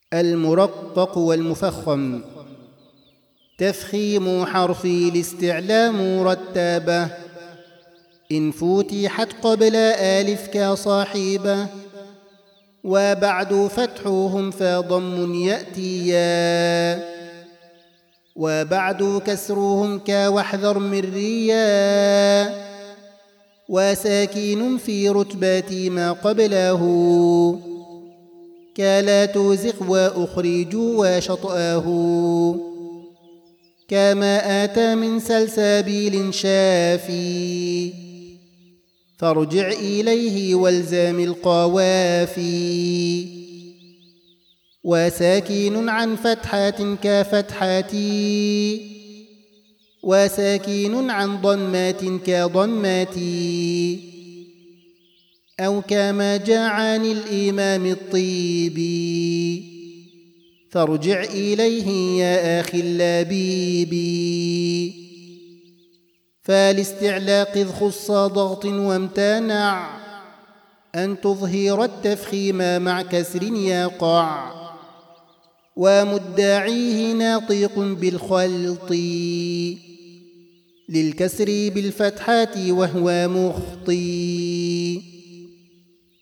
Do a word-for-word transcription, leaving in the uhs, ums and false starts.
المرقق والمفخم. تفخيم حرفي الاستعلاء مرتبة، إن فتحت قبل آلف كصاحبة، وبعد فتحهم فضم يأتيا، وبعد كسرهم كواحذر من ريا، وساكن في رتبة ما قبله، كلا تزغ وأخرج وشطآه، كما آتى من سلسبيل شافي، فارجع إليه والزام القوافي، وساكن عن فتحة كفتحتي، وساكن عن ضمات كضماتي، أو كما جاء عن الإمام الطيبي، فارجع إليه يا أخي اللبيبي. فالاستعلاء قذ خص ضغط وامتنع، أن تظهر التفخيم مع كسر يقع، ومدعيه ناطق بالخلط، للكسر بالفتحات وهو مخطي.